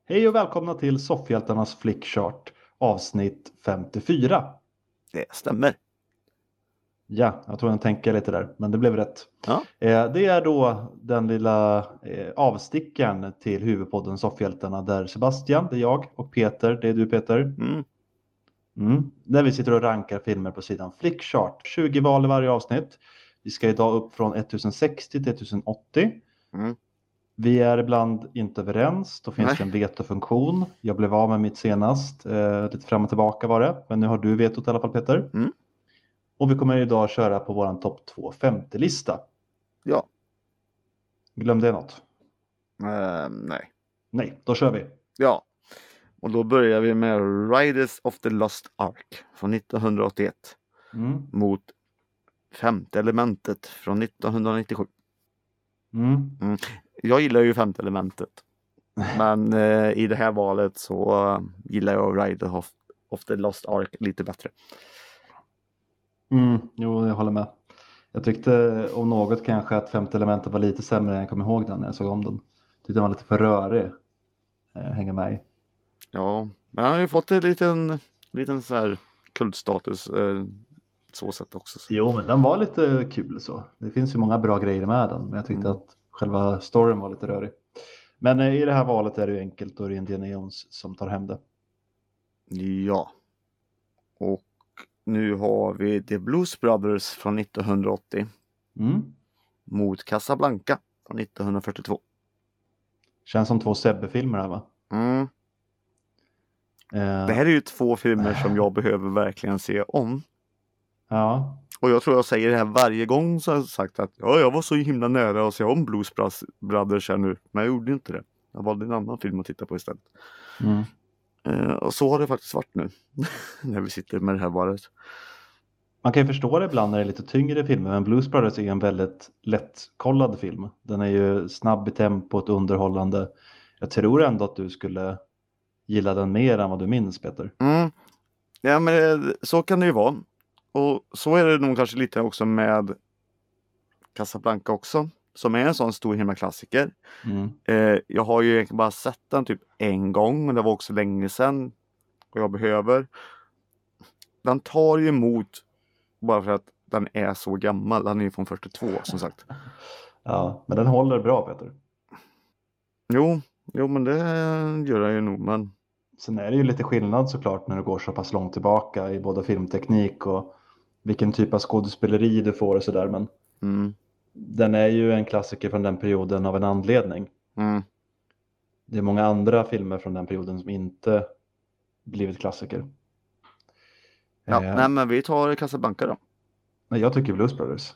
Hej och välkomna till Soffhjältarnas Flickchart avsnitt 54. Det stämmer. Ja, jag tror jag tänker lite där, men det blev rätt. Ja. Det är då den lilla avstickaren till huvudpodden Soffhjältarna där Sebastian, det är jag, och Peter, det är du Peter. Där vi sitter och rankar filmer på sidan Flickchart. 20 val i varje avsnitt. Vi ska idag upp från 1060 till 1080. Vi är ibland inte överens. Då finns det en vetofunktion. Jag blev av med mitt senast. Lite fram och tillbaka var det. Men nu har du vetot i alla fall Peter. Och vi kommer idag köra på våran topp 250-lista. Ja. Glömde jag något? Nej. Nej, då kör vi. Ja. Och då börjar vi med Riders of the Lost Ark från 1981. Mot Femte elementet från 1997. Jag gillar ju Femte elementet. Men i det här valet så gillar jag Riders of the Lost Ark lite bättre. Jo, jag håller med. Jag tyckte om något kanske att Femte elementet var lite sämre än jag kommer ihåg den när jag såg om den. Tyckte den var lite för rörig. Hänger med i. Ja, men han har ju fått en liten så här kultstatus så sätt också. Jo, men den var lite kul så. Det finns ju många bra grejer med den. Men jag tyckte att själva storyn var lite rörig. Men i det här valet är det ju enkelt och det är Indiana Jones som tar hem det. Ja. Och nu har vi The Blues Brothers från 1980 mot Casablanca från 1942. Känns som två Sebbe-filmer här va? Det här är ju två filmer som jag behöver verkligen se om. Ja. Och jag tror jag säger det här varje gång så har jag sagt att jag var så himla nära att se om Blues Brothers här nu. Men jag gjorde inte det. Jag valde en annan film att titta på istället. Och så har det faktiskt varit nu. När vi sitter med det här valet. Man kan ju förstå det ibland när det är lite tyngre filmer. Men Blues Brothers är en väldigt lättkollad film. Den är ju snabb i tempot, underhållande. Jag tror ändå att du skulle gilla den mer än vad du minns Peter. Ja men så kan det ju vara. Och så är det nog kanske lite också med Casablanca också. Som är en sån stor himlaklassiker. Jag har ju egentligen bara sett den typ en gång. Och det var också länge sedan. Och jag behöver. Den tar ju emot. Bara för att den är så gammal. Den är ju från 42 som sagt. Ja, men den håller bra Peter. Jo men det gör den ju nog. Men... Sen är det ju lite skillnad såklart när du går så pass långt tillbaka i både filmteknik och vilken typ av skådespeleri du får och sådär. Men den är ju en klassiker från den perioden av en anledning. Det är många andra filmer från den perioden som inte blivit klassiker. Ja, nej men vi tar Casablanca då. Nej, jag tycker Blues Brothers.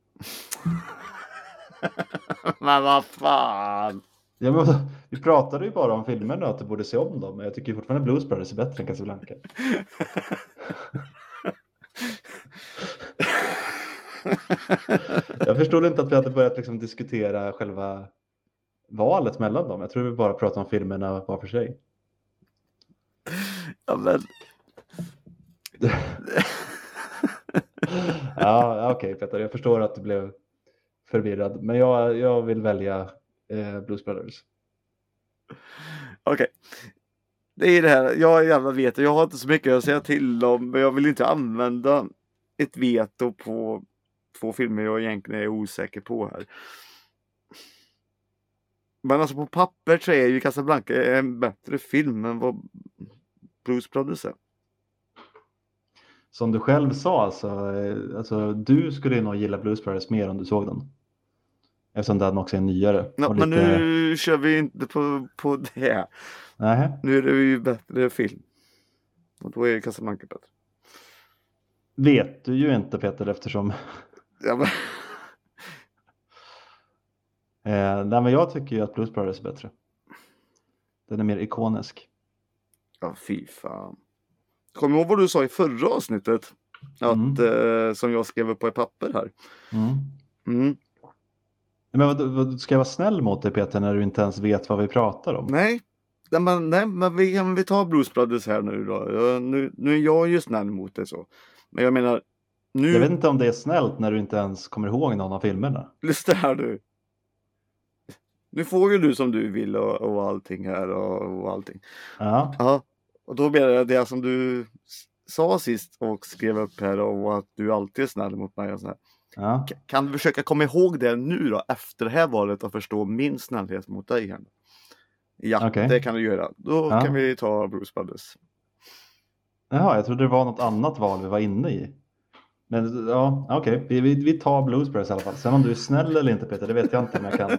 Men vad fan! Ja, men, vi pratade ju bara om filmerna att du borde se om dem. Men jag tycker fortfarande Blues Brothers är bättre än Casablanca. Jag förstod inte att vi hade börjat liksom diskutera själva valet mellan dem. Jag tror vi bara pratar om filmerna var för sig. Ja, men... Ja, okej Peter. Jag förstår att du blev förvirrad. Men jag vill välja Blues Brothers. Okej. Det är det här. Jag har inte så mycket att säga till om. Men jag vill inte använda ett veto på två filmer jag egentligen är osäker på här. Men alltså på papper så är ju Casablanca en bättre film än vad Blues Brothers är. Som du själv sa alltså du skulle nog gilla Blues Brothers mer om du såg den. Eftersom den också är nyare. Ja, men nu kör vi inte på det. Nej. Nu är det ju bättre film. Och då är Casablanca bättre. Vet du ju inte Peter eftersom... Ja, men... nej men jag tycker ju att Blues Brothers är bättre. Den är mer ikonisk. Ja, fy fan. Kommer du ihåg vad du sa i förra avsnittet? Att, som jag skrev upp på ett papper här. Men vad ska jag vara snäll mot dig Peter när du inte ens vet vad vi pratar om? Nej men vi tar Blues Brothers här nu då. Nu är jag ju snäll mot det så. Men jag menar nu... Jag vet inte om det är snällt när du inte ens kommer ihåg någon av filmerna. Lyssna här nu. Nu får ju du som du vill och allting här och allting. Ja. Ja, och då blir det som du sa sist och skrev upp här och att du alltid är snäll mot mig och så här. Ja. Kan du försöka komma ihåg det nu då, efter det här valet, och förstå min snällhet mot dig här? Ja, Okej. det kan du göra. Då Ja. kan vi ta Blues Brothers. Jaha, jag trodde det var något annat val vi var inne i. Men ja, okej. Vi tar Blues Brothers i alla fall. Sen om du är snäll eller inte, Peter, det vet jag inte om jag kan.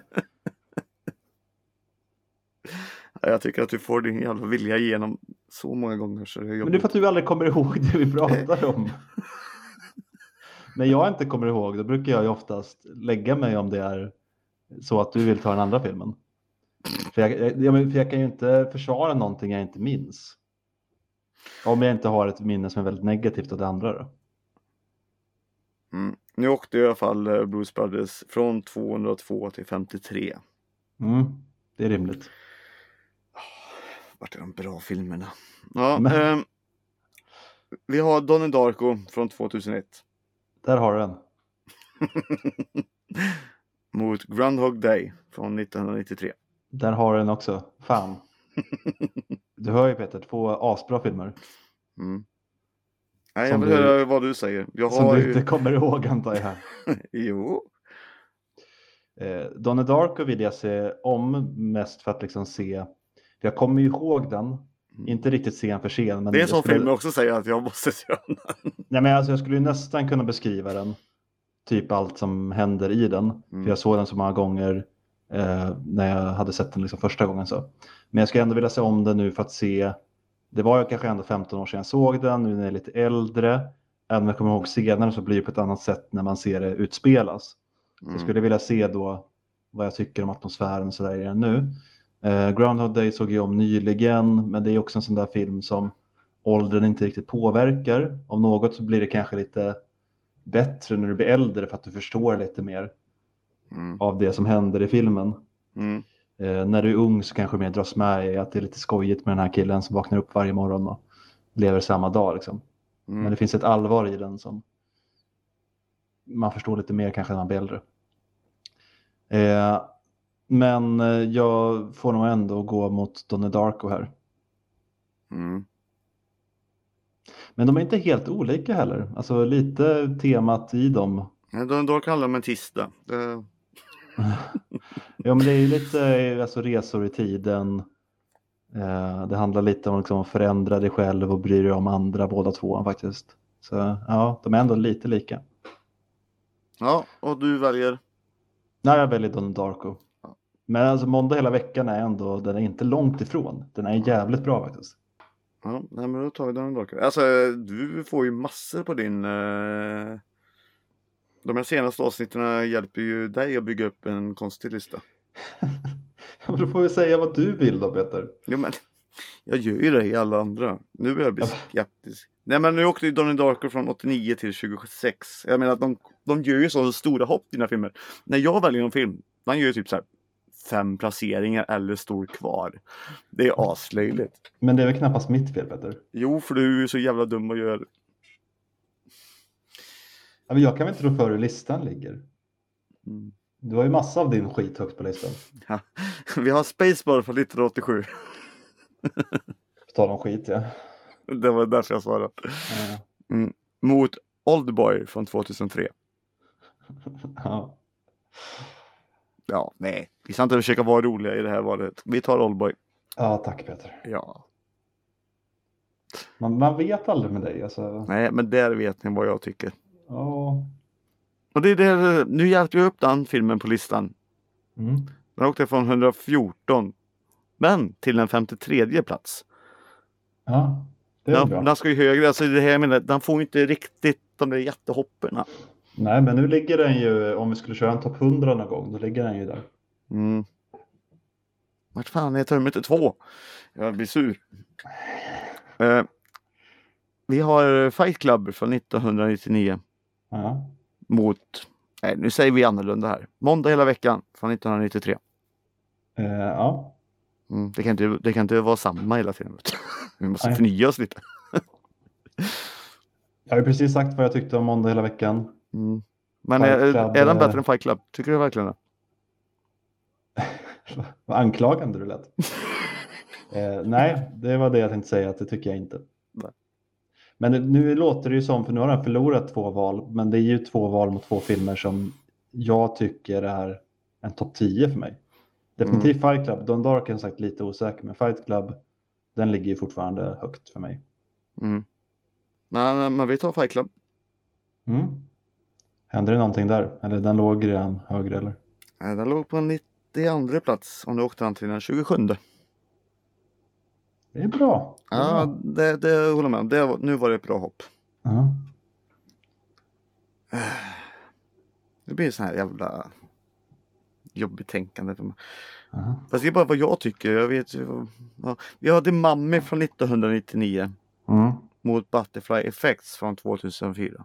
Jag tycker att du får din jävla vilja igenom så många gånger så det är jobbigt. Men det är för att du aldrig kommer ihåg det vi pratar om. När jag inte kommer ihåg, då brukar jag ju oftast lägga mig om det är så att du vill ta den andra filmen. För jag kan ju inte försvara någonting jag inte minns. Om jag inte har ett minne som är väldigt negativt av det andra då. Nu åkte i alla fall Blues Brothers från 202 till 53. Det är rimligt. Vart är de bra filmerna? Ja, vi har Donnie Darko från 2001. Där har du den. Mot Groundhog Day från 1993. Där har du den också. Fan. Du hör ju, Peter, 2 asbra filmer. Nej, jag vill höra vad du säger. Som du inte kommer ihåg, antar jag. Jo. Donnie Darko vill jag se om mest för att liksom se. För jag kommer ju ihåg den. Inte riktigt scen för scen. Men det är en sån film jag också säger att jag måste se den. Nej, men alltså, jag skulle ju nästan kunna beskriva den. Typ allt som händer i den. För jag såg den så många gånger när jag hade sett den liksom första gången. Så. Men jag skulle ändå vilja se om den nu för att se. Det var ju kanske ändå 15 år sedan jag såg den. Nu när jag är lite äldre. Även om jag kommer ihåg senare så blir det på ett annat sätt när man ser det utspelas. Så jag skulle vilja se då vad jag tycker om atmosfären och sådär i den nu. Groundhog Day såg jag om nyligen. Men det är också en sån där film som åldern inte riktigt påverkar. Om något så blir det kanske lite bättre när du blir äldre för att du förstår lite mer av det som händer i filmen. När du är ung så kanske mer dras med i att det är lite skojigt med den här killen som vaknar upp varje morgon och lever samma dag liksom. Men det finns ett allvar i den som man förstår lite mer kanske när man blir äldre. Men jag får nog ändå gå mot Donnie Darko här. Men de är inte helt olika heller. Alltså lite temat i dem. Donnie Darko handlar om en tisdag. Ja, men det är ju lite alltså, resor i tiden. Det handlar lite om liksom, att förändra dig själv och bry dig om andra, båda två faktiskt. Så ja, de är ändå lite lika. Ja, och du väljer? Nej, jag väljer Donnie Darko. Ja. Men alltså måndag hela veckan är ändå, den är inte långt ifrån. Den är jävligt bra faktiskt. Ja, nej, men då tar vi Donnie Darko. Alltså, du får ju massor på din... De här senaste avsnitten hjälper ju dig att bygga upp en konstig lista. Då får vi säga vad du vill då, Peter. Jo, men jag gör ju det i alla andra. Nu börjar jag bli skeptisk. Nej, men nu åkte ju Donnie Darko från 89 till 26. Jag menar att de gör ju så stora hopp i dina filmer. När jag väljer en film, man gör ju typ så här 5 placeringar eller står kvar. Det är aslöjligt. Men det är väl knappast mitt fel, Peter? Jo, för du är ju så jävla dum och gör... Ja, men jag kan väl inte tro för hur listan ligger. Du har ju massa av din skit högt på listan. Ja. Vi har Spaceball från 1987. Ta någon skit, ja. Det var därför jag svarade. Mot Oldboy från 2003. Ja. Ja, nej. Vi ska inte försöka vara roliga i det här valet. Vi tar Oldboy. Ja, tack Peter. Ja. Man vet aldrig med dig. Alltså. Nej, men där vet ni vad jag tycker. Ja. Och det är det, nu hjälper jag upp den filmen på listan. Den åkte från 114. Men till en 53:e plats. Ja, det är bra. Den ska ju högre. Alltså det här, jag menar, den får ju inte riktigt de där jättehopperna. Nej, men nu ligger den ju, om vi skulle köra en topp 100 någon gång, då ligger den ju där. Vart fan är Terminator 2? Jag blir sur. Vi har Fight Club från 1999. Ja. Mot, nej, nu säger vi annorlunda här. Måndag hela veckan från 1993. Ja. Det kan inte vara samma hela tiden. Vi måste förnya oss lite. Jag har ju precis sagt vad jag tyckte om Måndag hela veckan. Men är den bättre än Fight Club? Tycker du verkligen det? Vad anklagande du lät. Nej, det var det jag tänkte säga, att det tycker jag inte. Nej. Men nu låter det ju som, för nu har han förlorat 2 val, men det är ju 2 val mot 2 filmer som jag tycker är en topp 10 för mig. Definitivt Fight Club. Don Dark är som sagt lite osäker, men Fight Club, den ligger ju fortfarande högt för mig. Nej, men vi tar Fight Club. Händer det någonting där? Eller den låg redan högre, eller? Nej, den låg på en 92 plats, och nu åkte han till den 27. Det är bra. Ja, det håller med. Nu var det ett bra hopp. Det blir så här jävla jobbigt tänkande för mig. Fast det är bara vad jag tycker. Jag vet ju. Ja. Vi hade Mummy från 1999 mot Butterfly Effects från 2004.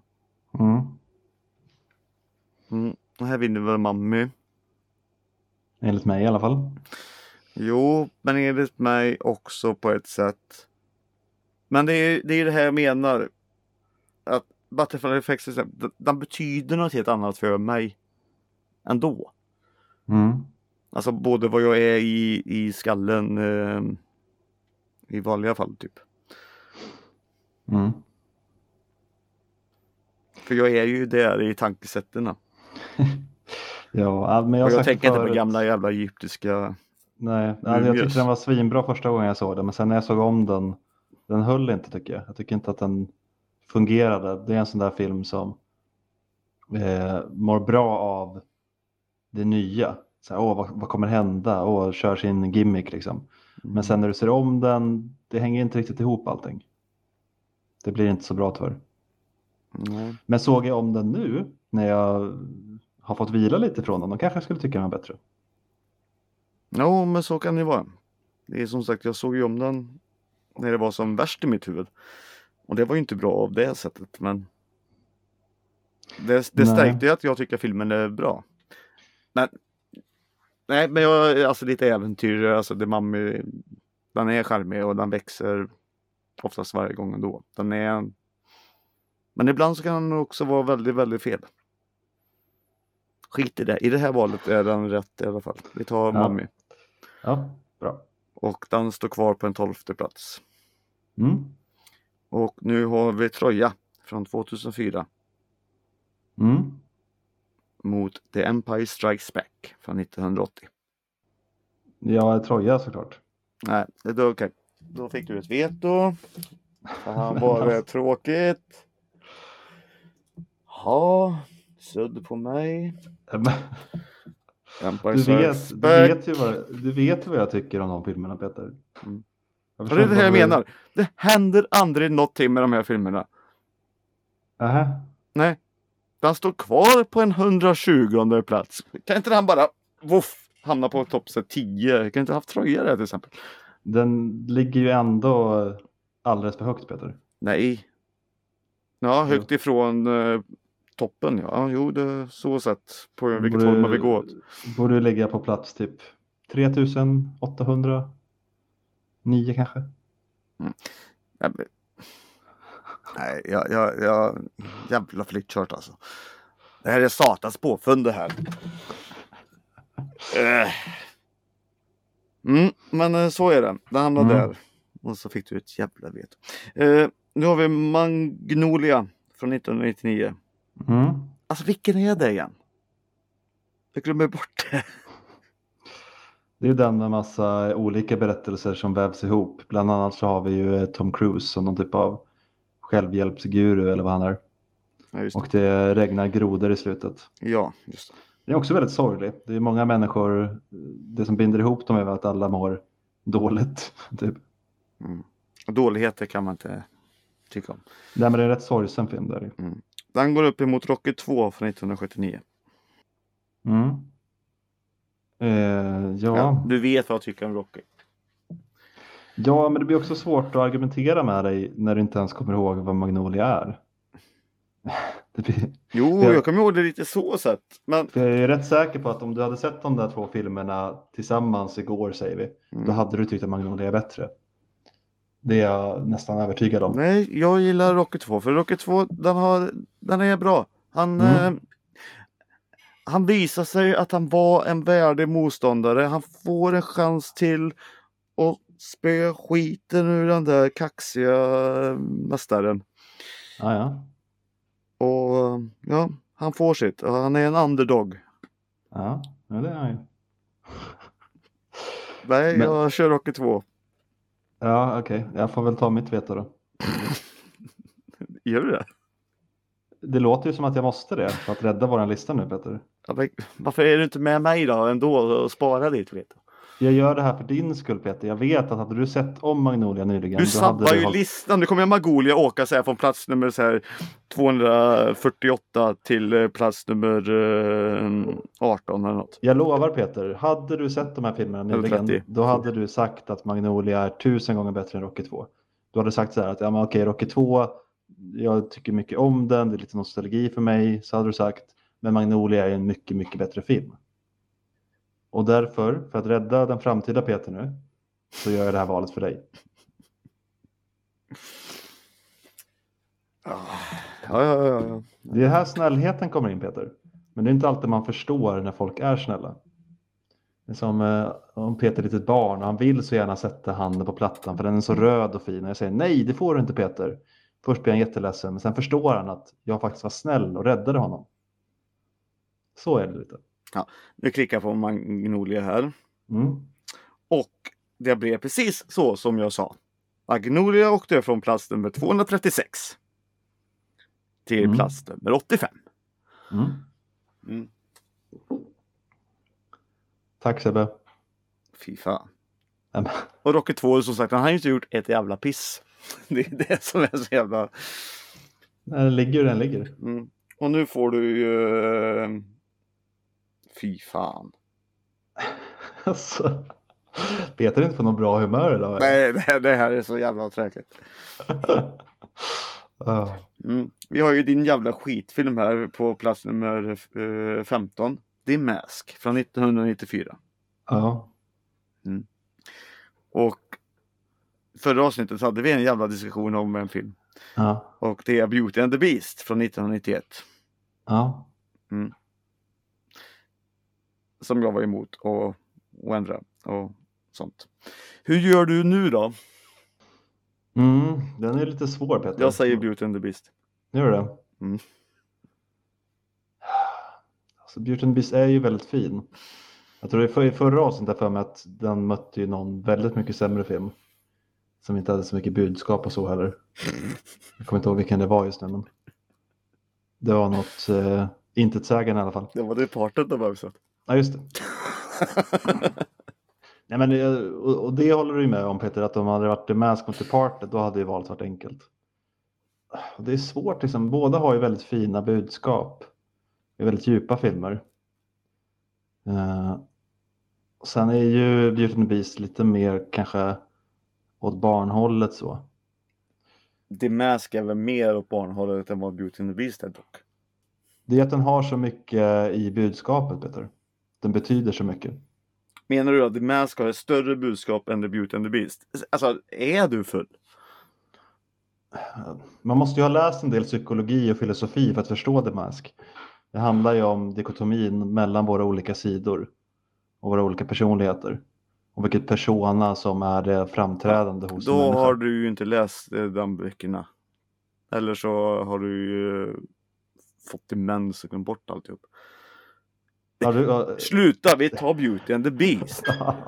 Och här vinner väl Mummy. Enligt mig i alla fall. Jo, men enligt mig också på ett sätt. Men det är det här jag menar. Att Butterfly Effects, den betyder något helt annat för mig ändå. Alltså både vad jag är i skallen i vanliga fall typ. För jag är ju där i tankesätterna. Ja, men jag tänker inte på gamla jävla egyptiska. Nej, jag tyckte den var svinbra första gången jag såg den, men sen när jag såg om den höll inte, tycker jag. Jag tycker inte att den fungerade. Det är en sån där film som mår bra av det nya. Så här, vad kommer hända? Kör sin gimmick liksom. Men sen när du ser om den, det hänger inte riktigt ihop allting. Det blir inte så bra tyvärr. Men såg jag om den nu, när jag har fått vila lite från den, då kanske jag skulle tycka den var bättre. Ja, men så kan det vara. Det är som sagt, jag såg ju om den när det var som värst i mitt huvud. Och det var ju inte bra av det sättet, men det stärkte ju att jag tycker filmen är bra. Men nej, men jag är alltså lite äventyr. Alltså det Mummy, den är charmig och den växer oftast varje gång ändå. Men ibland så kan den också vara väldigt, väldigt fel. Skit i det. I det här valet är den rätt i alla fall. Vi tar Mummy. Ja, bra. Och den står kvar på en 12:e plats. Och nu har vi Troja från 2004. Mot The Empire Strikes Back från 1980. Ja, Troja såklart. Nej, det är okej. Då fick du ett veto. Han var det tråkigt. Ja, sudd på mig. Du vet vad jag tycker om de filmerna, Peter. Det är det här jag menar. Det händer aldrig någonting med de här filmerna. Nej. Den står kvar på en 120:e plats. Kan inte den bara hamna på topp 10? Kan inte haft Troja där till exempel? Den ligger ju ändå alldeles för högt, Peter. Nej. Ja, högt ifrån toppen. Ja, jo, det är så sett på vilket håll man vill gå åt. Borde ligga på plats typ 3809 kanske. Nej, jag jävla flyttkört alltså. Det här är satans påfund det här. Men så är det. Det hamnade där. Och så fick du ett jävla veto. Nu har vi Magnolia från 1999. Alltså vilken är det igen? Jag glömmer bort det. Det är ju den med massa olika berättelser som vävs ihop. Bland annat så har vi ju Tom Cruise som någon typ av självhjälpsguru eller vad han är. Ja, och det regnar grodor i slutet. Ja, just det. Det är också väldigt sorgligt. Det är många människor, det som binder ihop dem är att alla mår dåligt. Typ. Och dåligheter kan man inte tycka om. Nej, men det är en rätt sorgsen film där. Den går upp emot Rocky 2 från 1979. Ja, du vet vad jag tycker om Rocky. Ja, men det blir också svårt att argumentera med dig när du inte ens kommer ihåg vad Magnolia är. Jag kommer ihåg det lite så sett. Men jag är rätt säker på att om du hade sett de där 2 filmerna tillsammans igår, säger vi, då hade du tyckt att Magnolia är bättre. Det är jag nästan övertygad om. Nej, jag gillar Rocky 2. För Rocky 2, den är bra. Han visar sig att han var en värdig motståndare. Han får en chans till att spö skiten ur den där kaxiga mästaren. Ja. Och ja, han får sitt. Han är en underdog. Ja, det är han ju. Nej, jag kör Rocky 2. Ja, okej. Jag får väl ta mitt veto då. Gör du det? Det låter ju som att jag måste det för att rädda våran lista nu, Peter. Ja, varför är du inte med mig då ändå och spara ditt veto? Jag gör det här för din skull, Peter. Jag vet att hade du sett om Magnolia nyligen... Du sabbar ju listan. Nu kommer jag Magnolia åka så här från plats nummer 248 till plats nummer 18 eller något. Jag lovar, Peter. Hade du sett de här filmerna nyligen, då hade du sagt att Magnolia är 1000 gånger bättre än Rocky 2. Du hade sagt så här att ja, men okej, Rocky 2, jag tycker mycket om den. Det är lite nostalgi för mig. Så hade du sagt, men Magnolia är en mycket, mycket bättre film. Och därför, för att rädda den framtida Peter nu, så gör jag det här valet för dig. Ja. Det är här snällheten kommer in, Peter. Men det är inte alltid man förstår när folk är snälla. Det är som om Peter är ett litet barn och han vill så gärna sätta handen på plattan för den är så röd och fin. Och jag säger nej, det får du inte, Peter. Först blir han jätteledsen, men sen förstår han att jag faktiskt var snäll och räddade honom. Så är det lite. Ja, nu klickar jag på Magnolia här. Och det blev precis så som jag sa. Magnolia åkte från plats nummer 236 till plats nummer 85. Tack, Sebbe. Fy fan. Och Rocky 2, som sagt, han har ju inte gjort ett jävla piss. Det är det som är så jävla... Den ligger. Och nu får du ju... Fy fan. Alltså, Peter är inte på någon bra humör idag. Nej, det här är så jävla träkligt. Vi har ju din jävla skitfilm här på plats nummer 15. The Mask från 1994. Ja. Och förra avsnittet så hade vi en jävla diskussion om en film. Ja. Och det är Beauty and the Beast från 1991. Ja. Som jag var emot och ändra och sånt. Hur gör du nu då? Den är lite svår, Peter. Jag säger Beauty and the Beast. Gör det? Alltså, Beauty and the Beast är ju väldigt fin. Jag tror det i förra avsnittet för mig att den mötte ju någon väldigt mycket sämre film. Som inte hade så mycket budskap och så heller. Jag kommer inte ihåg vilken det var just nu, men det var något intetsägande i alla fall. Det var det parten av också. Ja, just det. Nej, men, och det håller du med om, Peter, att om man hade varit The Mask mot The Parted, då hade ju valet varit enkelt. Och det är svårt liksom. Båda har ju väldigt fina budskap. Det är väldigt djupa filmer. Sen är ju Beauty and the Beast lite mer kanske åt barnhållet så. The Mask är väl mer åt barnhållet än vad Beauty and the Beast är dock. Det är att den har så mycket i budskapet, Peter. Den betyder så mycket. Menar du att The Mask har ett större budskap än The Beauty and the Beast? Alltså, är du full? Man måste ju ha läst en del psykologi och filosofi för att förstå The Mask. Det handlar ju om dikotomin mellan våra olika sidor och våra olika personligheter. Och vilket persona som är det framträdande hos en människa. Då har du ju inte läst de böckerna. Eller så har du ju fått demens och glömt bort alltihop. Sluta, vi tar Beauty and the Beast.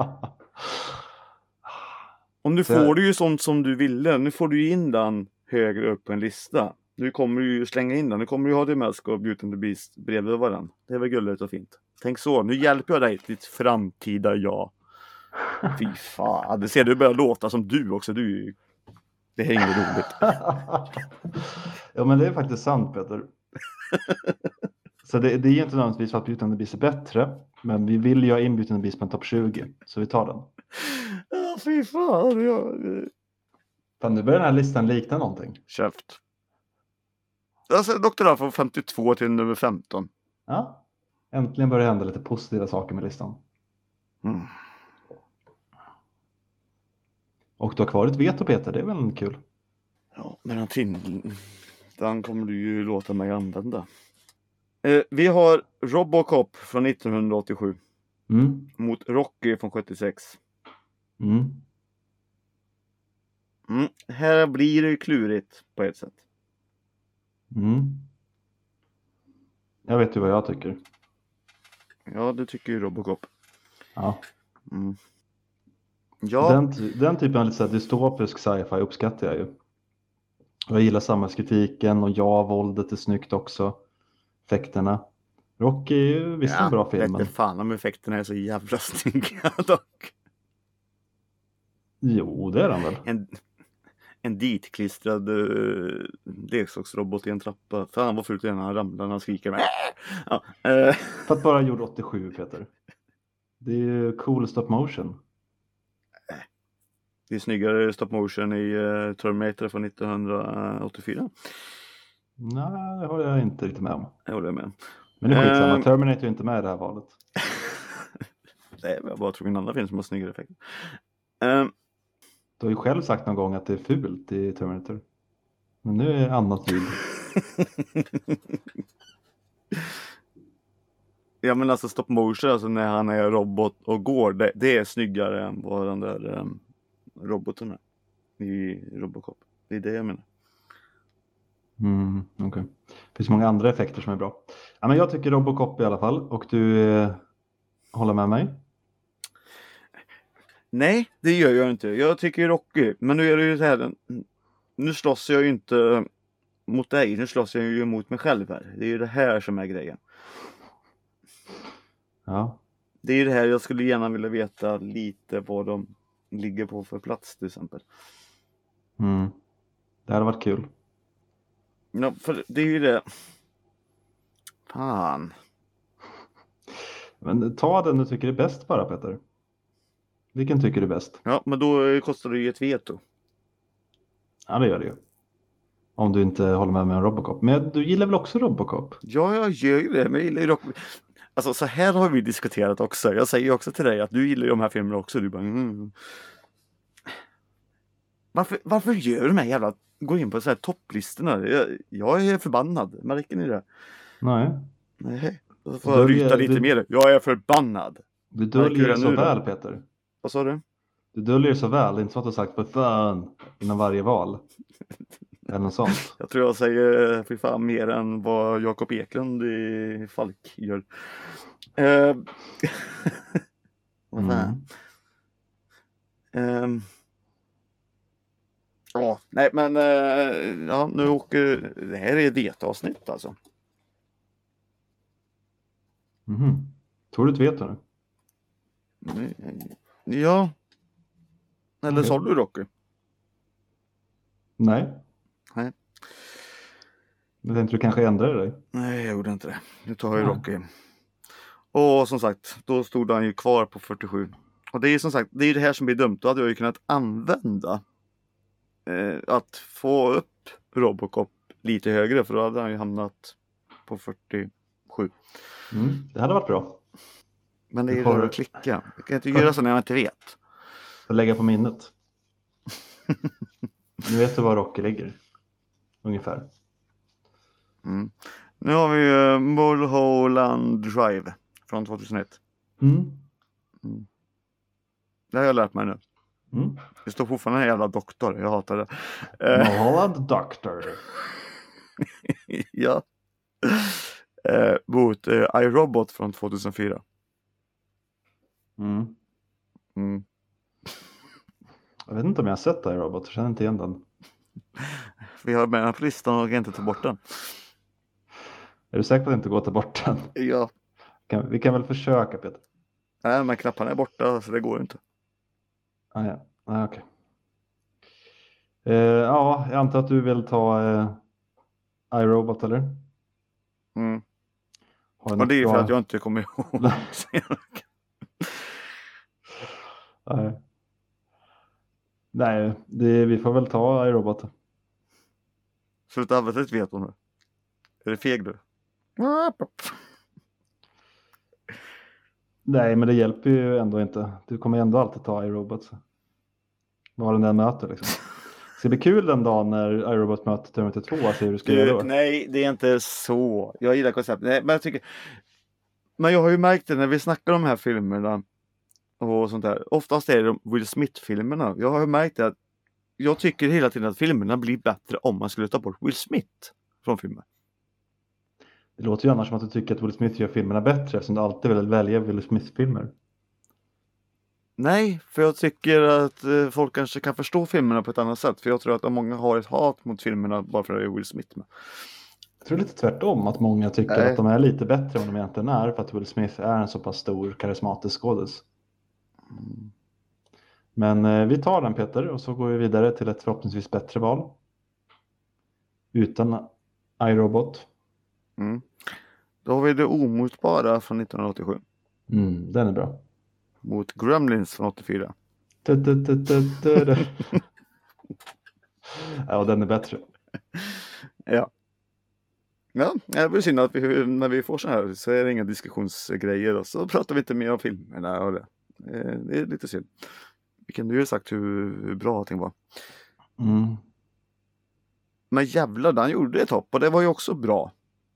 Om nu får du ju sånt som du ville. Nu får du in den högre upp på en lista. Nu kommer du ju slänga in den. Nu kommer du ha The Mask och Beauty and the Beast bredvid varandra. Det är väl gulligt och fint. Tänk så, nu hjälper jag dig till ditt framtida jag. Fy fan, det ser du börjar låta som du också. Det är inget roligt. Ja, men det är faktiskt sant, Peter. Så det är inte nödvändigtvis för att Beauty and the Beast är bättre. Men vi vill ju ha in Beauty and the Beast på en topp 20. Så vi tar den. Ja, fy fan. Fan, nu börjar den här listan likna någonting. Käft. Alltså, Dr. från 52 till nummer 15. Ja, äntligen börjar det hända lite positiva saker med listan. Och du har kvar ett veto, Peter, det är väl kul? Ja, men den kommer du ju låta mig använda. Vi har Robocop från 1987 mot Rocky från 76. Här blir det klurigt på ett sätt. Jag vet ju vad jag tycker. Ja, du tycker ju Robocop. Ja. Ja. Den typen av lite så här dystopisk sci-fi uppskattar jag ju. Jag gillar samhällskritiken och ja, våldet är snyggt också. Effekterna. Rocky är ju visst en bra film. Vet fan om effekterna är så jävla snygga dock. Jo, det är den väl. En ditklistrad leksaksrobot i en trappa. Fan vad fult det är när han ramlar, när han skriker. Ja, För att bara gjord 87, Peter. Det är ju cool stop motion. Det är snyggare stop motion i Terminator från 1984. Nej, det håller jag inte riktigt med om. Jag håller med. Men det är skitsamma, Terminator är inte med i det här valet. Nej, jag bara tror en annan film som har snyggare effekt. Du har ju själv sagt någon gång att det är fult i Terminator. Men nu är det annat ljud. Ja, men alltså stop motion, alltså när han är robot och går, det är snyggare än vad den där roboten är i Robocop. Det är det jag menar. Okej. Det finns många andra effekter som är bra. Ja, men jag tycker Robocop i alla fall. Och du håller med mig? Nej, det gör jag inte. Jag tycker Rocky. Men nu är det ju så här. Nu slåss jag ju inte mot dig. Nu slåss jag ju mot mig själv här. Det är ju det här som är grejen. Ja. Det är ju det här jag skulle gärna vilja veta lite vad de ligger på för plats till exempel. Det hade varit kul. Ja, för det är ju det. Fan. Men ta den du tycker är bäst bara, Peter. Vilken tycker du är bäst? Ja, men då kostar det ju ett veto. Ja, det gör det ju. Om du inte håller med mig om Robocop. Men du gillar väl också Robocop? Ja, jag gör ju det. Men jag gillar ju Robocop. Alltså så här har vi diskuterat också. Jag säger ju också till dig att du gillar ju de här filmerna också. Du bara... Varför gör du mig jävla... Gå in på så här topplistorna. Jag är förbannad. Märker ni det? Nej. Då får jag ryta lite mer. Jag är förbannad. Du döljer det så väl, Peter. Vad sa du? Du döljer det så väl. Det är inte så att du har sagt för fan innan varje val. Eller något sånt. Jag tror jag säger för fan mer än vad Jakob Eklund i Falk gör. Vad fan? Ja, nej men ja, nu åker det här är ett veto-avsnitt alltså. Tror du ett veto nu? Ja. Eller sa du Rocky? Nej. Jag tänkte du kanske ändrade dig. Nej, jag gjorde inte det. Nu tar jag Rocky. Och som sagt, då stod han ju kvar på 47. Och det är ju som sagt, det är det här som blir dumt. Då hade jag ju kunnat använda att få upp Robocop lite högre. För då hade han ju hamnat på 47. Det hade varit bra. Men det är ju det att klicka. Jag kan inte göra så när jag inte vet. Jag lägger på minnet. Nu vet du var Rocky ligger. Ungefär. Nu har vi Mulholland Drive från 2001. Det har jag lärt mig nu. Det står fortfarande en jävla doktor. Jag hatar det. Mulholland Doctor. Ja. Mot iRobot från 2004. Jag vet inte om jag har sett iRobot. Jag känner inte igen den. Vi har med den på listan och jag kan inte ta bort den. Är du säker på att inte gå att ta bort den? Ja. Vi kan väl försöka, Peter? Nej, men knapparna är borta så det går inte. Okej. Ja, jag antar att du vill ta iRobot, eller? Och det är för att jag inte kommer ihåg. Nej, vi får väl ta iRobot. Sluta använda ett veto nu. Är det feg du? Nej, men det hjälper ju ändå inte. Du kommer ändå alltid ta iRobot. Vad den där möter liksom. det bli kul den dagen när iRobot möter Terminator 2 och ser hur du ska göra då? Nej, det är inte så. Jag gillar konceptet. Nej, men jag har ju märkt det när vi snackar om de här filmerna och sånt där. Oftast är det de Will Smith-filmerna. Jag har ju märkt det att jag tycker hela tiden att filmerna blir bättre om man skulle ta bort Will Smith från filmen. Det låter ju annars som att du tycker att Will Smith gör filmerna bättre eftersom du alltid vill välja Will Smith-filmer. Nej, för jag tycker att folk kanske kan förstå filmerna på ett annat sätt. För jag tror att många har ett hat mot filmerna bara för att det är Will Smith med. Jag tror lite tvärtom att många tycker att de är lite bättre än de egentligen är för att Will Smith är en så pass stor karismatisk skådis. Men vi tar den Peter och så går vi vidare till ett förhoppningsvis bättre val. Utan iRobot. Då har vi det omotbara från 1987. Den är bra. Mot Gremlins från 84. Ja, den är bättre. Ja. Ja, det blir synd att när vi får så här så är det inga diskussionsgrejer och så pratar vi inte mer om filmerna och det. Det är lite synd. Vi kunde ju sagt hur bra allting var. Men jävlar, han gjorde det topp och det var ju också bra.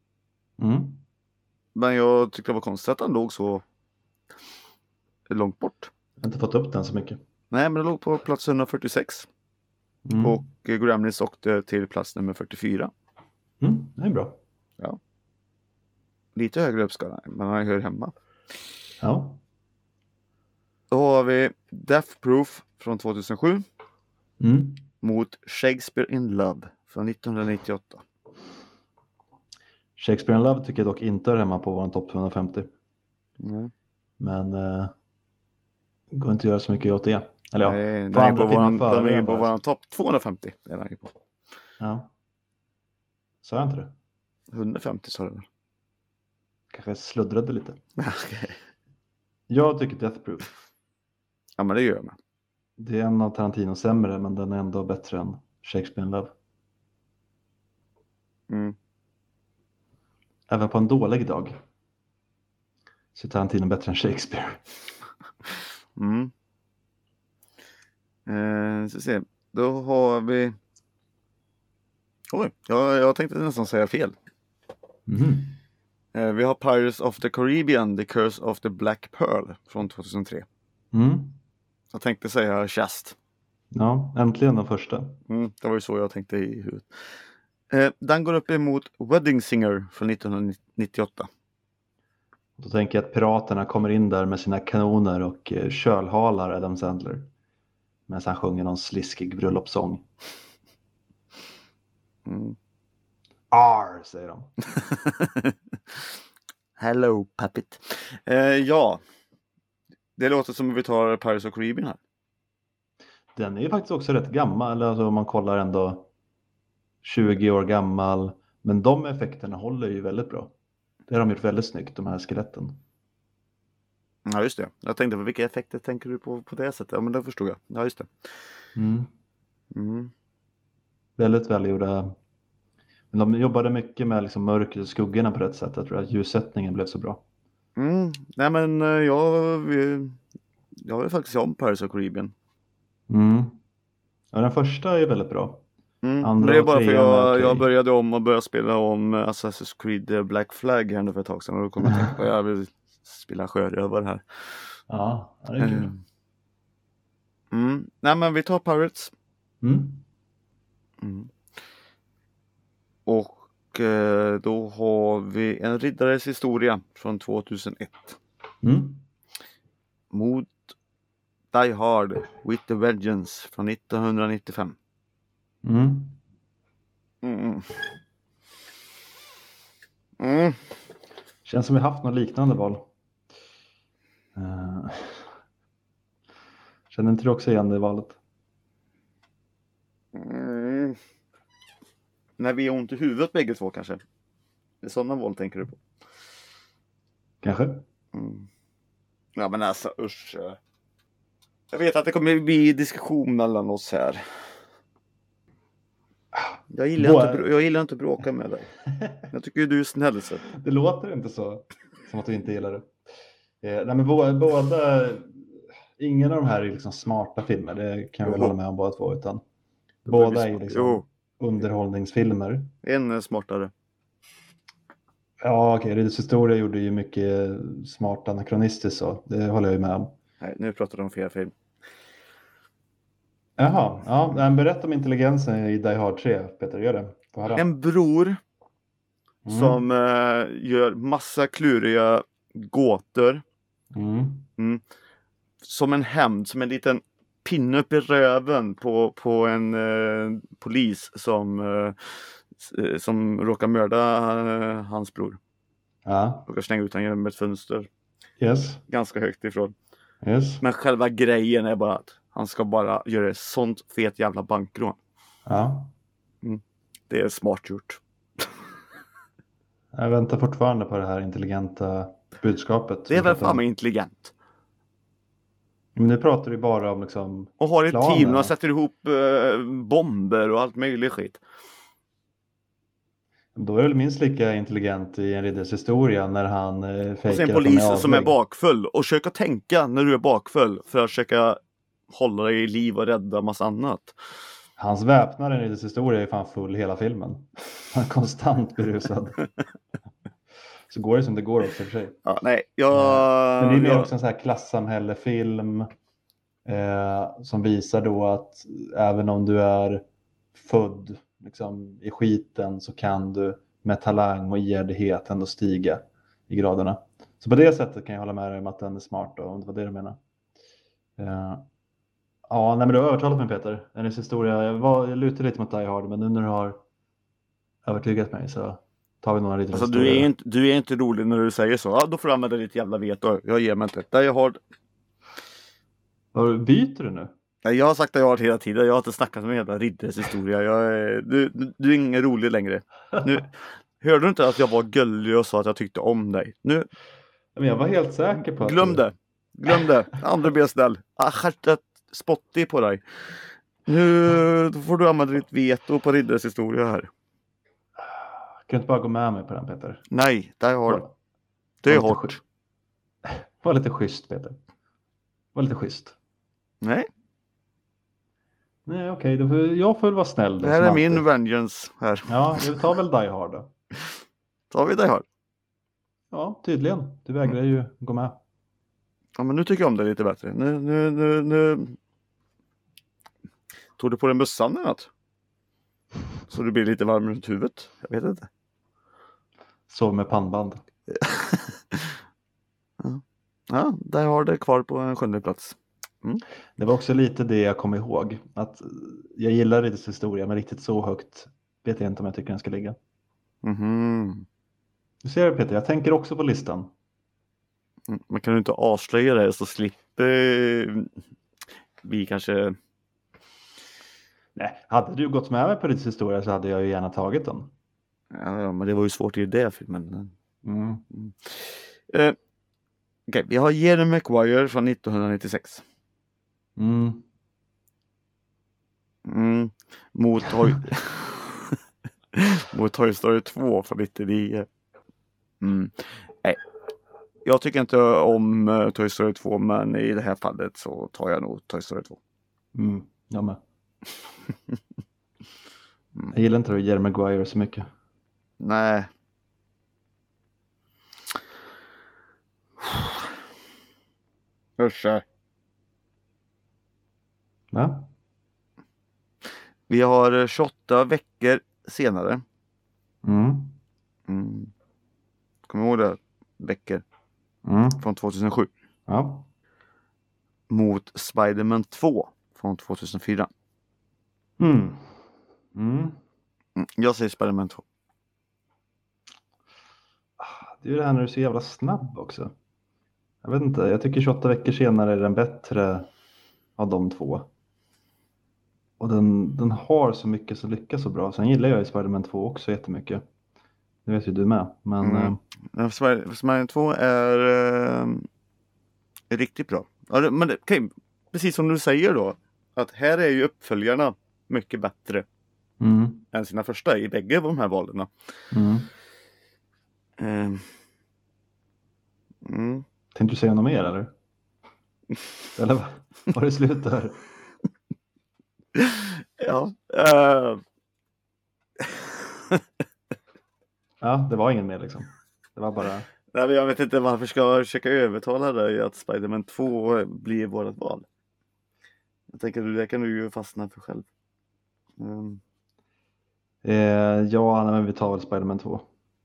Men jag tyckte det var konstigt att han låg så långt bort. Jag har inte fått upp den så mycket. Nej, men det låg på plats 146. Och Gremlins åkte till plats nummer 44. Det är bra. Ja. Lite högre upp ska men han hör hemma. Ja. Då har vi Death Proof från 2007. Mot Shakespeare in Love från 1998. Shakespeare in Love tycker jag dock inte är hemma på vår topp 250. Men det går inte att göra så mycket åt det. Eller ja, nej, den är på vår topp 250. Är den på. Ja. Sa jag inte det? 150 sa du väl? Kanske sluddrade lite. Okay. Jag tycker Death Proof. Ja, men det gör jag med. Det är en av Tarantinos sämre, men den är ändå bättre än Shakespeare in Love. Även på en dålig dag så är Tarantino bättre än Shakespeare. Så se. Då har vi... Oj, jag tänkte nästan säga fel. Vi har Pirates of the Caribbean, The Curse of the Black Pearl från 2003. Jag tänkte säga Chast. Ja, äntligen den första. Det var ju så jag tänkte i huvudet. Den går upp emot Wedding Singer från 1998. Då tänker jag att piraterna kommer in där med sina kanoner och kölhalar Adam Sandler. Medan han sjunger någon sliskig bröllopssång. Arr, säger de. Hello, puppet. Ja, det låter som vi tar Pirates of Caribbean här. Den är ju faktiskt också rätt gammal. Alltså om man kollar ändå 20 år gammal. Men de effekterna håller ju väldigt bra. Det har de gjort väldigt snyggt, de här skeletten. Ja, just det. Jag tänkte på vilka effekter tänker du på det sättet? Ja, men det förstod jag. Ja, just det. Väldigt välgjorda. Men de jobbade mycket med liksom mörker och skuggorna på rätt sätt. Jag tror att ljussättningen blev så bra. Nej, men jag vill faktiskt om Pirates of Caribbean. Ja, den första är väldigt bra. Men det är bara för jag började om och började spela om Assassin's Creed Black Flag här för ett tag sedan. Och då kom jag att tänka på att jag vill spela sjörövare här. Ja, det är kul. Nej, men vi tar Pirates. Och då har vi En riddares historia från 2001. Mot Die Hard with the Vengeance från 1995. Känns som vi haft något liknande val. Känner inte du också igen det i valet? När vi har ont i huvudet bägge två kanske. Det är sådana val tänker du på? Kanske. Ja, men alltså usch. Jag vet att det kommer bli diskussion mellan oss här. Jag gillar inte att bråka med dig. Jag tycker ju du är snäll. Så. Det låter inte så. Som att du inte gillar det. Nej, men båda... Ingen av de här är liksom smarta filmer. Det kan jag väl hålla med om båda två. Utan Båda är liksom underhållningsfilmer. En är smartare. Ja, okej. Ridders historia gjorde ju mycket smart anakronistiskt så. Det håller jag ju med om. Nej, nu pratar du om fel film. Jaha, ja, men berätta om intelligensen i Die Hard 3, Peter. Gör det. En bror som gör massa kluriga gåtor. Som en hämnd, som en liten pinne upp i röven på en polis som råkar mörda hans bror. Ja. Råkar slänga ut honom genom ett fönster. Yes. Ganska högt ifrån. Yes. Men själva grejen är bara att han ska bara göra ett sånt fet jävla bankrån. Ja. Det är smart gjort. Jag väntar fortfarande på det här intelligenta budskapet. Det är väl fan intelligent. Men nu pratar du bara om liksom och har ett planerna. team och sätter ihop bomber och allt möjligt skit. Då är det minst lika intelligent i en ridders historia när han fejkar. Och sen polisen som är bakfull och försöka tänka när du är bakfull för att försöka hålla dig i liv och rädda massa annat. Hans väpnare i en ridders historia är fan full hela filmen. Han är konstant berusad. Så går det som det går också i och för sig. Ja, nej, men det är också en sån här klassamhällefilm som visar då att även om du är född liksom, i skiten så kan du med talang och ihärdighet ändå stiga i graderna. Så på det sättet kan jag hålla med dig om att den är smart då, om det var det du menar. Ja, nej, men du har övertalat mig Peter. En historia, jag lutar lite mot Die Hard, men nu när du har övertygat mig så tar vi några lite alltså, du är inte rolig när du säger så. Ja, då får du använda ditt jävla veto. Jag ger mig inte. Die Hard. Byter du nu? Nej, jag har sagt Die Hard hela tiden. Jag har inte snackat med en jävla ridders historia. Du är ingen rolig längre. Nu, hörde du inte att jag var gullig och sa att jag tyckte om dig? Nu. Men jag var helt säker på att Glöm det. Andra blir snäll. Skärtat spotty på dig. Nu får du använda ditt veto på ridders historia här. Kan du inte bara gå med mig på den, Peter? Nej, Die Hard. Det är hårt. Var lite schysst, Peter. Var lite schysst. Nej, okej. Jag får väl vara snäll. Det här är min vengeance här. Ja, vi tar väl Die Hard då. Tar vi Die Hard? Ja, tydligen. Du vägrar ju gå med. Ja, men nu tycker jag om det lite bättre. Nu. Tog du på den bössan eller något? Så du blir lite varm runt huvudet? Jag vet inte. Sov med pannband. Ja, där har det kvar på en 7:e plats. Det var också lite det jag kom ihåg. Att jag gillar ridders historia, men riktigt så högt vet jag inte om jag tycker den ska ligga. Du ser Peter, jag tänker också på listan. Men kan du inte avslöja det så slipper vi kanske... Nej, hade du gått med mig på ridders historia så hade jag ju gärna tagit den. Ja, men det var ju svårt i det filmen. Okej, vi har Jerry Maguire från 1996. Mot Toy Story 2 från 99. Nej. Jag tycker inte om Toy Story 2, men i det här fallet så tar jag nog Toy Story 2. Jag med. Jag gillar inte Jerry Maguire så mycket. Nej. Usch. Va? Vi har 28 veckor senare. Kommer du ihåg det? Veckor. Från 2007. Ja. Mot Spider-Man 2 från 2004. Jag säger Spider-Man 2. Det är ju det här när du är så jävla snabb också. Jag vet inte, jag tycker 28 veckor senare är den bättre av de två. Och den har så mycket så lyckas så bra. Sen gillar jag ju Spider-Man 2 också jättemycket. Det vet ju du med. Men Spider-Man 2 är riktigt bra. Ja, men okay, precis som du säger då. Att här är ju uppföljarna mycket bättre än sina första i bägge de här valen. Tänkte du säga något mer eller? Eller var det slut där? Ja. Ja, det var ingen mer liksom. Det var bara... Nej, men jag vet inte varför ska jag försöka övertala dig att Spider-Man 2 blir vårt val. Jag tänker att det kan du ju fastna för själv. Ja, men vi tar väl Spider-Man 2.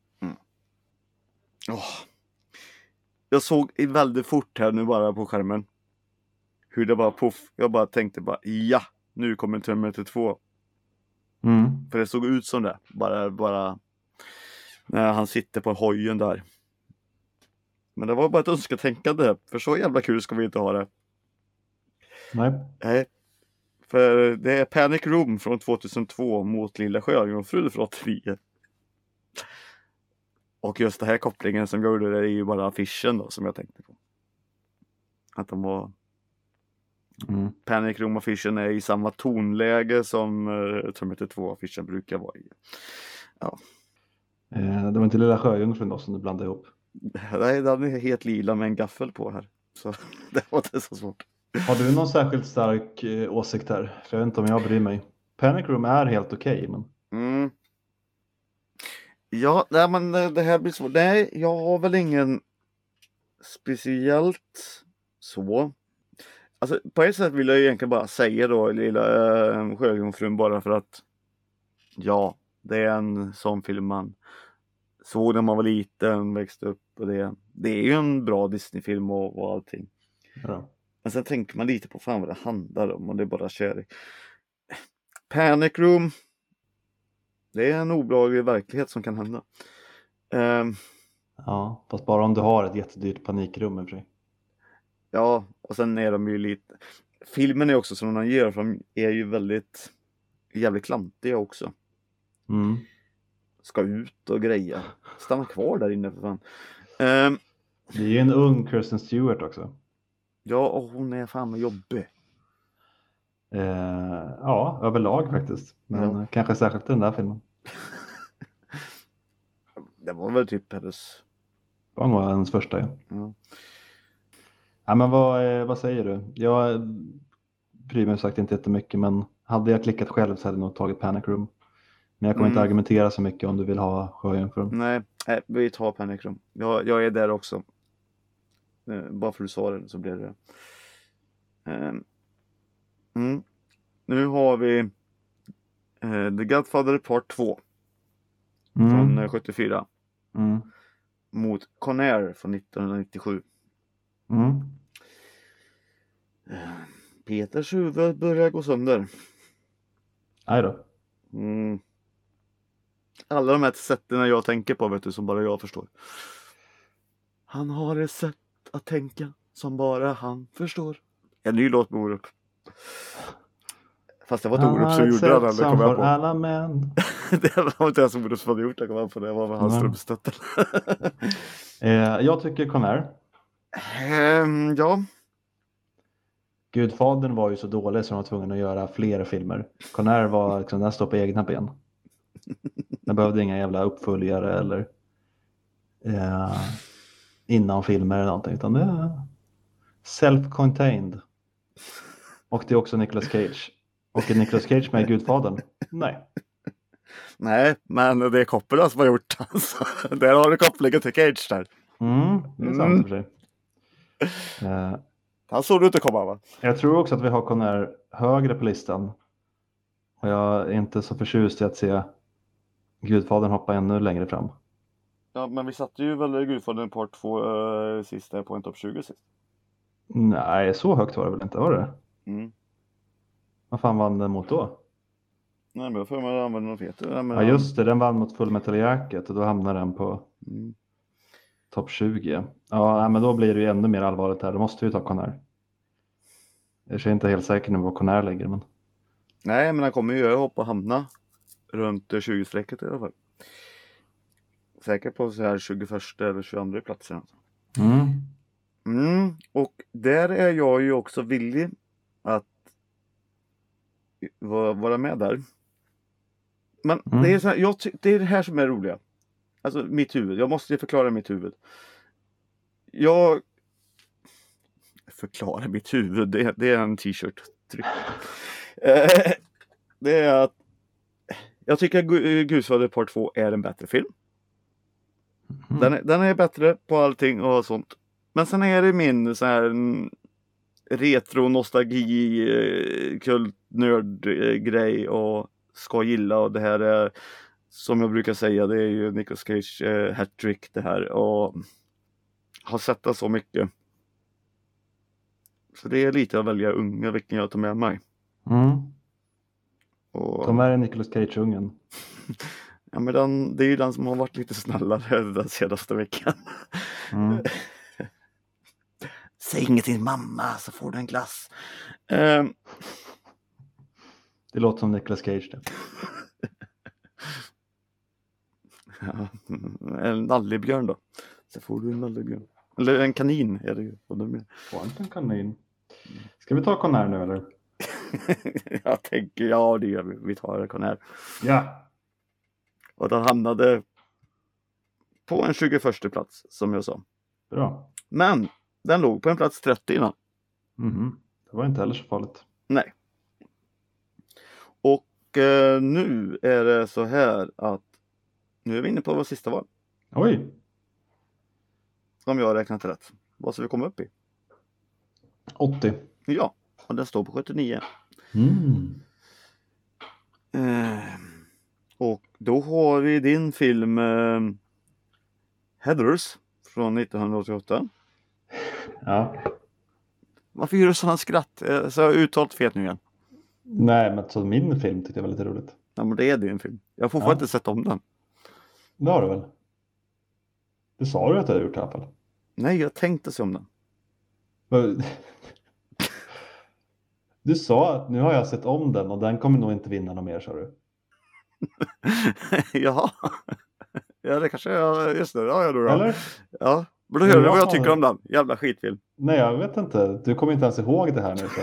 Jag såg väldigt fort här nu bara på skärmen hur det bara puff. Jag bara tänkte bara ja, nu kommer Terminator 2. För det såg ut som det. Bara när han sitter på hojen där. Men det var bara ett önsketänkande. För så jävla kul ska vi inte ha det. Nej. För det är Panic Room från 2002 mot Lilla Sjöjungfrun från 89. Och just det här kopplingen som gjorde det är ju bara affischen då som jag tänkte på. Att de var... Panic Room-affischen är i samma tonläge som Terminator 2-affischen brukar vara i. Ja. Det var inte Lilla Sjöjungfrun då som du blandade ihop? Nej, den är helt lila med en gaffel på här. Så det var inte så svårt. Har du någon särskilt stark åsikt här? För jag vet inte om jag bryr mig. Panic Room är helt okej, men... Ja, nej, men det här blir svårt. Nej, jag har väl ingen speciellt så. Alltså, på ett sätt vill jag egentligen bara säga då Lilla Sjöjungfrun bara för att ja, det är en sån film man såg när man var liten, växte upp och det är ju en bra Disney-film och allting. Ja. Men sen tänker man lite på fan vad det handlar om och det är bara kärlek. Panic Room. Det är en obehaglig verklighet som kan hända. Ja, fast bara om du har ett jättedyrt panikrum i och för sig. Ja, och sen är de ju lite... Filmen är också som de gör, för de är ju jävligt klantiga också. Ska ut och greja. Stanna kvar där inne för fan. Det är ju en ung Kristen Stewart också. Ja, och hon är fan jobbig. Ja, överlag faktiskt. Men kanske särskilt den där filmen. Det var väl typ hennes... Det var hennes första, ja. Ja, men vad säger du? Jag bryr mig sagt inte jättemycket, men hade jag klickat själv så hade jag nog tagit Panic Room. Men jag kommer inte argumentera så mycket om du vill ha Sjöjungfrun. Nej, vi tar Panic Room. Jag är där också. Bara för att du sa det så blev det. Nu har vi The Godfather Part 2 från 74 mot Conair från 1997. Peters huvud börjar gå sönder. Nej då. Alla de här sätten jag tänker på, vet du, som bara jag förstår. Han har ett sätt att tänka som bara han förstår. En ny låt med Orup. Fast det var inte Orup som gjorde den. Det kom jag på. Alla män. Det var inte ens Orup som hade gjort det. Kom jag på. Det var med hans strömstötter. Jag tycker Conair. Ja. Gudfadern var ju så dålig så de var tvungna att göra fler filmer. Conair var liksom, den stod på egna ben. Den behövde inga jävla uppföljare eller innan filmer eller någonting, utan det är self-contained. Och det är också Nicolas Cage. Och är Nicolas Cage med i Gudfadern? Nej. Nej, men det är Coppola som har gjort alltså. Där har du kopplingen till Cage där. Det är sant för sig. Han såg du inte komma, va? Jag tror också att vi har Conair högre på listan. Och jag är inte så förtjust i att se Gudfadern hoppa ännu längre fram. Ja, men vi satte ju väl Gudfadern Part 2 sist på en topp 20 sist. Nej, så högt var det väl inte, var det? Vad fan vann den mot då? Nej, men jag får man använda något fet. Ja, just det, den vann mot Full Metal Jacket och då hamnar den på topp 20. Ja, men då blir det ju ännu mer allvarligt här. Då måste vi ta Conair. Jag är inte helt säker nu var Conair ligger, men... Nej, men han kommer ju hoppa och hamna runt 20-strecket i alla fall. Säker på så här 21 eller 22 platser. Alltså. Och där är jag ju också villig att vara med där. Men det är så här, det är det här som är roliga. Alltså mitt huvud. Jag måste förklara mitt huvud. Jag förklarar mitt huvud. Det är en t-shirt. det är att jag tycker att Gudfadern Part 2 är en bättre film. Den är bättre på allting och sånt. Men sen är det min så här retro nostalgi kult nörd grej och ska gilla, och det här är, som jag brukar säga, det är ju Nicolas Cage hattrick det här, och har sett det så mycket. Så det är lite att välja unga vilken jag tar med mig. Och ta med dig Nicolas Cage-ungen. Ja, men det är ju den som har varit lite snällare den senaste veckan. Säg inget till mamma så får du en glass. Det låter som Nicolas Cage det. Ja, en nallebjörn då. Så får du en nallebjörn. Eller en kanin är det ju. Får inte en kanin. Ska vi ta Conner nu eller? Jag tänker, ja det gör vi. Vi tar Conner. Ja. Och den hamnade på en 21:a plats som jag sa. Bra. Men den låg på en plats 30 innan. Det var inte heller så farligt. Nej. Och nu är det så här att nu är vi inne på vår sista val. Oj. Om jag har räknat rätt. Vad ska vi komma upp i? 80. Ja, och den står på 79. Och då har vi din film Heathers från 1988. Ja. Varför gör du sådana skratt? Så jag har uttalt fel nu igen. Nej, men så min film tyckte jag var lite roligt. Ja, men det är din film. Jag har fortfarande inte sett om den. Det har du väl? Det sa du att jag hade gjort i alla fall. Nej, jag tänkte se om den. Du sa att nu har jag sett om den och den kommer nog inte vinna något mer, sa du. Jaha. Ja, det kanske jag... Just det, ja, då. Eller? Ja, men då hör du vad jag tycker om den. Jävla skitfilm. Nej, jag vet inte. Du kommer inte ens ihåg det här nu, så.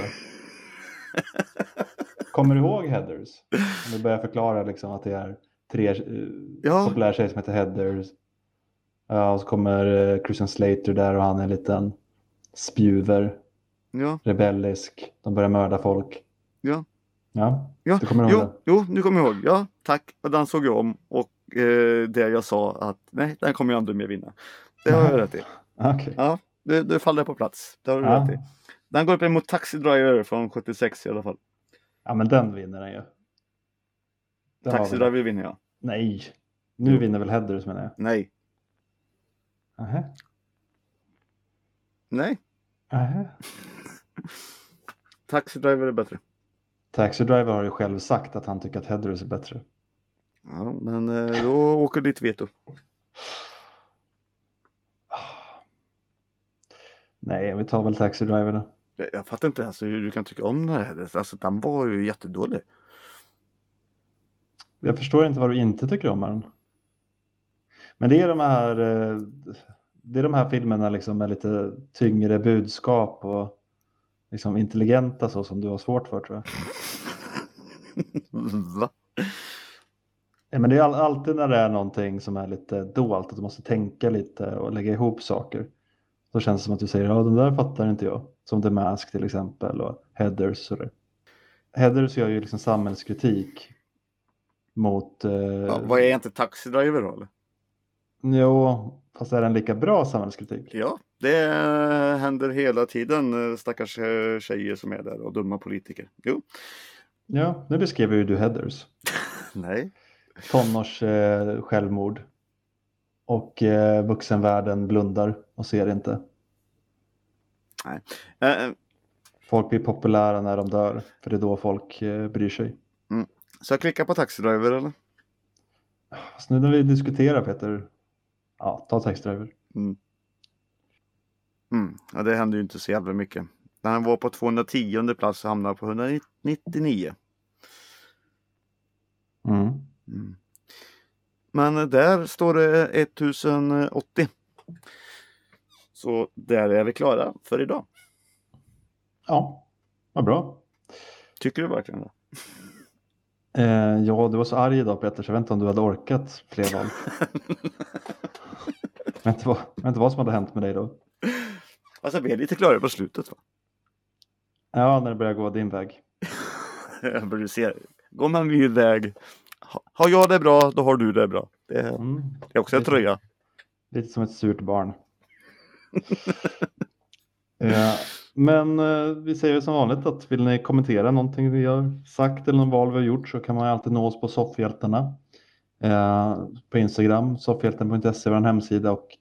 Kommer du ihåg Heathers? Om vi börjar förklara liksom att det är 3 populära tjejer som heter Heathers. Ja, och så kommer Christian Slater där och han är en liten spjuver. Ja. Rebellisk. De börjar mörda folk. Ja. Ja, ja. Du kommer ihåg det? Jo, nu kommer jag ihåg. Ja, tack. Och den såg jag om. Och det jag sa att nej, den kommer jag aldrig mer vinna. Det har jag rätt i. Okay. Ja, du faller på plats. Det har du rätt i. Den går upp emot Taxi Driver från 76 i alla fall. Ja, men den vinner den ju. Taxi Driver vinner jag. Nej. Nu vinner väl Heathers, menar jag. Nej. Aha. Nej. Aha. Taxi Driver är bättre. Taxi Driver har ju själv sagt att han tycker att Heathers är bättre. Ja, men då åker ditt veto. Nej, vi tar väl Taxi Driver då. Jag fattar inte alltså hur du kan tycka om det här. Alltså, den var ju jättedålig. Jag förstår inte vad du inte tycker om den. Men det är de här filmerna liksom med lite tyngre budskap och liksom intelligenta, så som du har svårt för, tror jag. Va? Ja, men det är alltid när det är någonting som är lite dolt, att du måste tänka lite och lägga ihop saker. Då känns det som att du säger, ja, den där fattar inte jag. Som The Mask till exempel och Heathers. Heathers gör ju liksom samhällskritik mot... vad är inte Taxi Driver då, eller? Jo, fast är den lika bra samhällskritik? Ja, det händer hela tiden, stackars tjejer som är där och dumma politiker. Jo. Ja, nu beskriver ju du Heathers. Nej. Tonårs självmord. Och vuxenvärlden blundar och ser inte. Nej. Folk blir populära när de dör. För det är då folk bryr sig. Så jag klickar på Taxi Driver, eller? Så nu när vi diskuterar, Peter. Ja, ta Taxi Driver. Ja, det händer ju inte så jävla mycket. När han var på 210 plats så hamnade han på 199. Men där står det 1080. Så där är vi klara för idag. Ja, vad bra. Tycker du verkligen det? Ja, du var så arg idag, Peter, så jag vet inte om du hade orkat fler val. Jag vet inte vad som hade hänt med dig då. Alltså, vi är lite klara på slutet, va? Ja, när det börjar gå din väg. Jag börjar se Gå med en ny väg. Har jag det bra, då har du det bra. Det är också en tröja. Lite som ett surt barn. Men vi säger som vanligt att vill ni kommentera någonting vi har sagt eller någon val vi har gjort så kan man alltid nå oss på Soffhjältarna. På Instagram, soffhjälten.se, vår hemsida och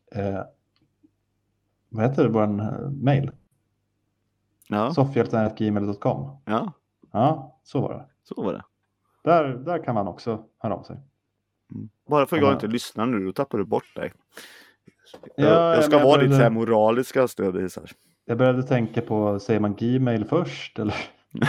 vad heter det, vår mail? Ja. Soffhjälten@gmail.com. Ja, så var det. Så var det. Där kan man också höra av sig. Bara för att jag inte lyssnar nu, då tappar du bort dig. Jag ska vara ditt så här moraliska stöd. Jag började tänka på, säger man Gmail först eller?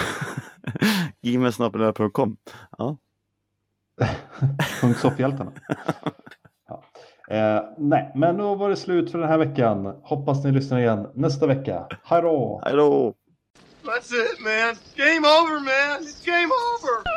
Gmail.com. Ja. Soffhjältarna. Ja. Nej, men då var det slut för den här veckan. Hoppas ni lyssnar igen nästa vecka. Hej då! Hej då! That's it, man. Game over, man. It's game over.